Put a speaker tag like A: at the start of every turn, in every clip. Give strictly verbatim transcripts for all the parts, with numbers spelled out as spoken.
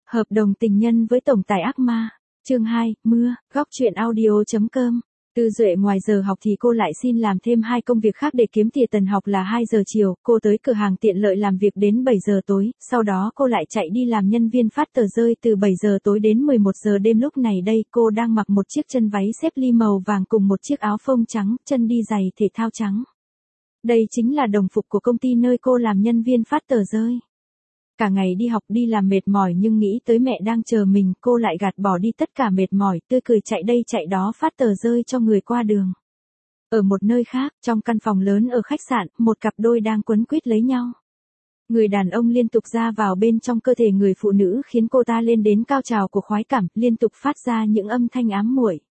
A: Hợp đồng tình nhân với tổng tài ác ma. Chương hai, mưa, góc truyện audio.com. Tư Duệ ngoài giờ học thì cô lại xin làm thêm hai công việc khác để kiếm tiền. Tần học là hai giờ chiều, cô tới cửa hàng tiện lợi làm việc đến bảy giờ tối, sau đó cô lại chạy đi làm nhân viên phát tờ rơi từ bảy giờ tối đến mười một giờ đêm. Lúc này đây cô đang mặc một chiếc chân váy xếp ly màu vàng cùng một chiếc áo phông trắng, chân đi giày thể thao trắng. Đây chính là đồng phục của công ty nơi cô làm nhân viên phát tờ rơi. Cả ngày đi học đi làm mệt mỏi nhưng nghĩ tới mẹ đang chờ mình, cô lại gạt bỏ đi tất cả mệt mỏi, tươi cười chạy đây chạy đó phát tờ rơi cho người qua đường. Ở một nơi khác, trong căn phòng lớn ở khách sạn, một cặp đôi đang quấn quýt lấy nhau. Người đàn ông liên tục ra vào bên trong cơ thể người phụ nữ khiến cô ta lên đến cao trào của khoái cảm, liên tục phát ra những âm thanh ám muội.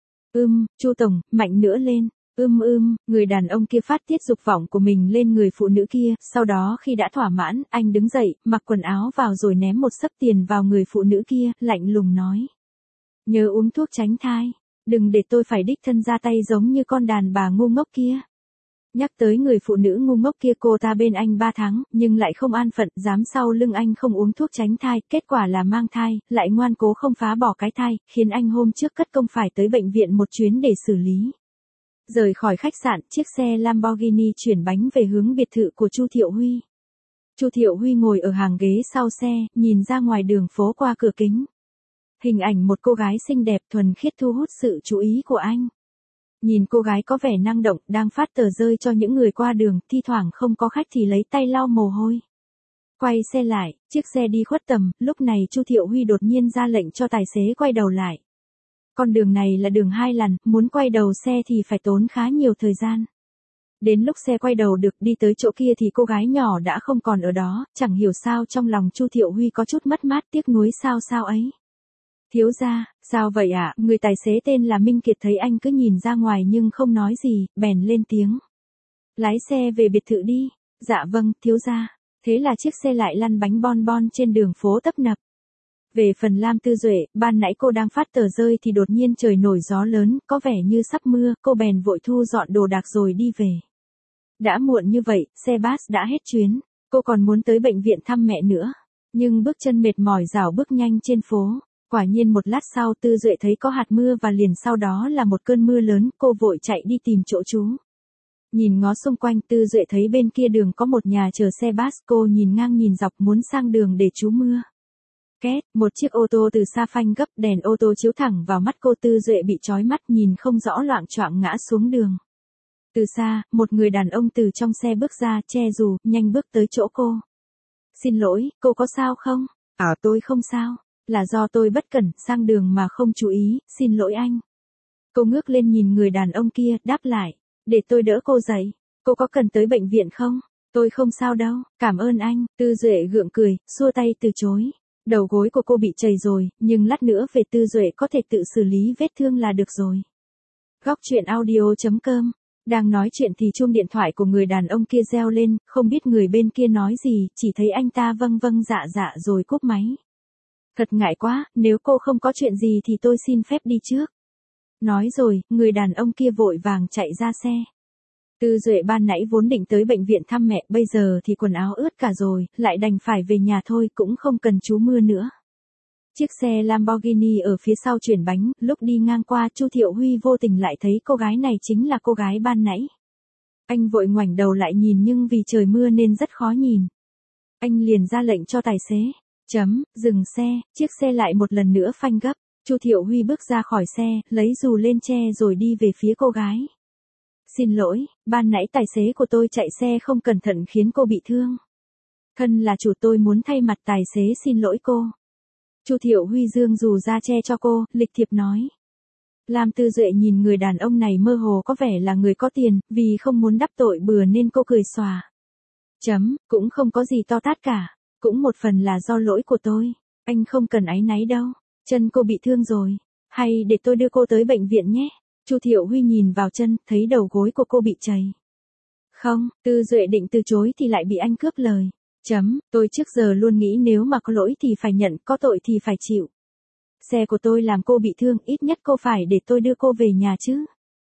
A: Ưm, Chu tổng, mạnh nữa lên. Ưm ưm, người đàn ông kia phát tiết dục vọng của mình lên người phụ nữ kia, sau đó khi đã thỏa mãn, anh đứng dậy, mặc quần áo vào rồi ném một xấp tiền vào người phụ nữ kia, lạnh lùng nói. Nhớ uống thuốc tránh thai, đừng để tôi phải đích thân ra tay giống như con đàn bà ngu ngốc kia. Nhắc tới người phụ nữ ngu ngốc kia, cô ta bên anh ba tháng, nhưng lại không an phận, dám sau lưng anh không uống thuốc tránh thai, kết quả là mang thai, lại ngoan cố không phá bỏ cái thai, khiến anh hôm trước cất công phải tới bệnh viện một chuyến để xử lý. Rời khỏi khách sạn, chiếc xe Lamborghini chuyển bánh về hướng biệt thự của Chu Thiệu Huy. Chu Thiệu Huy ngồi ở hàng ghế sau xe, nhìn ra ngoài đường phố qua cửa kính. Hình ảnh một cô gái xinh đẹp thuần khiết thu hút sự chú ý của anh. Nhìn cô gái có vẻ năng động, đang phát tờ rơi cho những người qua đường, thi thoảng không có khách thì lấy tay lau mồ hôi. Quay xe lại, chiếc xe đi khuất tầm, lúc này Chu Thiệu Huy đột nhiên ra lệnh cho tài xế quay đầu lại. Con đường này là đường hai làn, muốn quay đầu xe thì phải tốn khá nhiều thời gian. Đến lúc xe quay đầu được đi tới chỗ kia thì cô gái nhỏ đã không còn ở đó, chẳng hiểu sao trong lòng Chu Thiệu Huy có chút mất mát tiếc nuối sao sao ấy. Thiếu gia, sao vậy ạ? À? Người tài xế tên là Minh Kiệt thấy anh cứ nhìn ra ngoài nhưng không nói gì, bèn lên tiếng. Lái xe về biệt thự đi. Dạ vâng, thiếu gia. Thế là chiếc xe lại lăn bánh bon bon trên đường phố tấp nập. Về phần Lam Tư Duệ, ban nãy cô đang phát tờ rơi thì đột nhiên trời nổi gió lớn, có vẻ như sắp mưa, cô bèn vội thu dọn đồ đạc rồi đi về. Đã muộn như vậy, xe bus đã hết chuyến, cô còn muốn tới bệnh viện thăm mẹ nữa. Nhưng bước chân mệt mỏi rảo bước nhanh trên phố, quả nhiên một lát sau Tư Duệ thấy có hạt mưa và liền sau đó là một cơn mưa lớn, cô vội chạy đi tìm chỗ trú. Nhìn ngó xung quanh Tư Duệ thấy bên kia đường có một nhà chờ xe bus, cô nhìn ngang nhìn dọc muốn sang đường để trú mưa. Két, một chiếc ô tô từ xa phanh gấp, đèn ô tô chiếu thẳng vào mắt cô. Tư Duệ bị chói mắt nhìn không rõ loạng choạng ngã xuống đường. Từ xa, một người đàn ông từ trong xe bước ra, che dù, nhanh bước tới chỗ cô. Xin lỗi, cô có sao không? À tôi không sao, là do tôi bất cẩn, sang đường mà không chú ý, xin lỗi anh. Cô ngước lên nhìn người đàn ông kia, đáp lại, để tôi đỡ cô dậy, cô có cần tới bệnh viện không? Tôi không sao đâu, cảm ơn anh. Tư Duệ gượng cười, xua tay từ chối. Đầu gối của cô bị trầy rồi, nhưng lát nữa về Tư Duệ có thể tự xử lý vết thương là được rồi. Góc truyện audio.com. Đang nói chuyện thì chuông điện thoại của người đàn ông kia reo lên, không biết người bên kia nói gì, chỉ thấy anh ta vâng vâng dạ dạ rồi cúp máy. Thật ngại quá, nếu cô không có chuyện gì thì tôi xin phép đi trước. Nói rồi, người đàn ông kia vội vàng chạy ra xe. Tư Duệ ban nãy vốn định tới bệnh viện thăm mẹ, bây giờ thì quần áo ướt cả rồi, lại đành phải về nhà thôi, cũng không cần trú mưa nữa. Chiếc xe Lamborghini ở phía sau chuyển bánh, lúc đi ngang qua Chu Thiệu Huy vô tình lại thấy cô gái này chính là cô gái ban nãy. Anh vội ngoảnh đầu lại nhìn nhưng vì trời mưa nên rất khó nhìn. Anh liền ra lệnh cho tài xế, chấm, dừng xe, chiếc xe lại một lần nữa phanh gấp. Chu Thiệu Huy bước ra khỏi xe, lấy dù lên che rồi đi về phía cô gái. Xin lỗi, ban nãy tài xế của tôi chạy xe không cẩn thận khiến cô bị thương. Thân là chủ tôi muốn thay mặt tài xế xin lỗi cô. Chu Thiệu Huy dương dù ra che cho cô, lịch thiệp nói. Lam Tư Duệ nhìn người đàn ông này mơ hồ có vẻ là người có tiền, vì không muốn đắc tội bừa nên cô cười xòa. Chấm, cũng không có gì to tát cả, cũng một phần là do lỗi của tôi, anh không cần áy náy đâu, chân cô bị thương rồi, hay để tôi đưa cô tới bệnh viện nhé. Chu Thiệu Huy nhìn vào chân, thấy đầu gối của cô bị trầy. Không, Tư Duệ định từ chối thì lại bị anh cướp lời. Chấm, tôi trước giờ luôn nghĩ nếu mà có lỗi thì phải nhận, có tội thì phải chịu. Xe của tôi làm cô bị thương, ít nhất cô phải để tôi đưa cô về nhà chứ.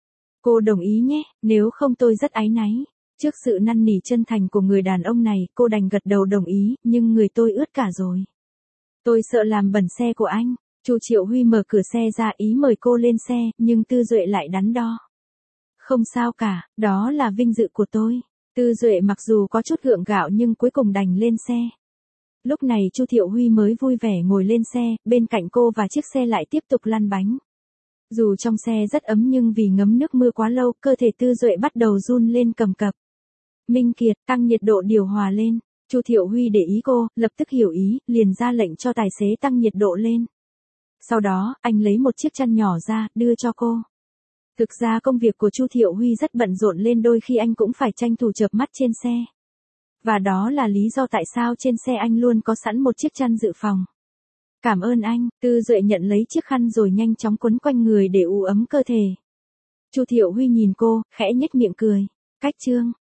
A: Cô đồng ý nhé, nếu không tôi rất áy náy. Trước sự năn nỉ chân thành của người đàn ông này, cô đành gật đầu đồng ý, nhưng người tôi ướt cả rồi. Tôi sợ làm bẩn xe của anh. Chu Triệu Huy mở cửa xe ra ý mời cô lên xe, nhưng Tư Duệ lại đắn đo. Không sao cả, đó là vinh dự của tôi. Tư Duệ mặc dù có chút gượng gạo nhưng cuối cùng đành lên xe. Lúc này Chu Thiệu Huy mới vui vẻ ngồi lên xe, bên cạnh cô và chiếc xe lại tiếp tục lăn bánh. Dù trong xe rất ấm nhưng vì ngấm nước mưa quá lâu, cơ thể Tư Duệ bắt đầu run lên cầm cập. Minh Kiệt, tăng nhiệt độ điều hòa lên. Chu Thiệu Huy để ý cô, lập tức hiểu ý, liền ra lệnh cho tài xế tăng nhiệt độ lên. Sau đó, anh lấy một chiếc chăn nhỏ ra, đưa cho cô. Thực ra công việc của Chu Thiệu Huy rất bận rộn nên đôi khi anh cũng phải tranh thủ chợp mắt trên xe. Và đó là lý do tại sao trên xe anh luôn có sẵn một chiếc chăn dự phòng. Cảm ơn anh, Tư Duệ nhận lấy chiếc khăn rồi nhanh chóng quấn quanh người để ủ ấm cơ thể. Chu Thiệu Huy nhìn cô, khẽ nhếch miệng cười. Cách chương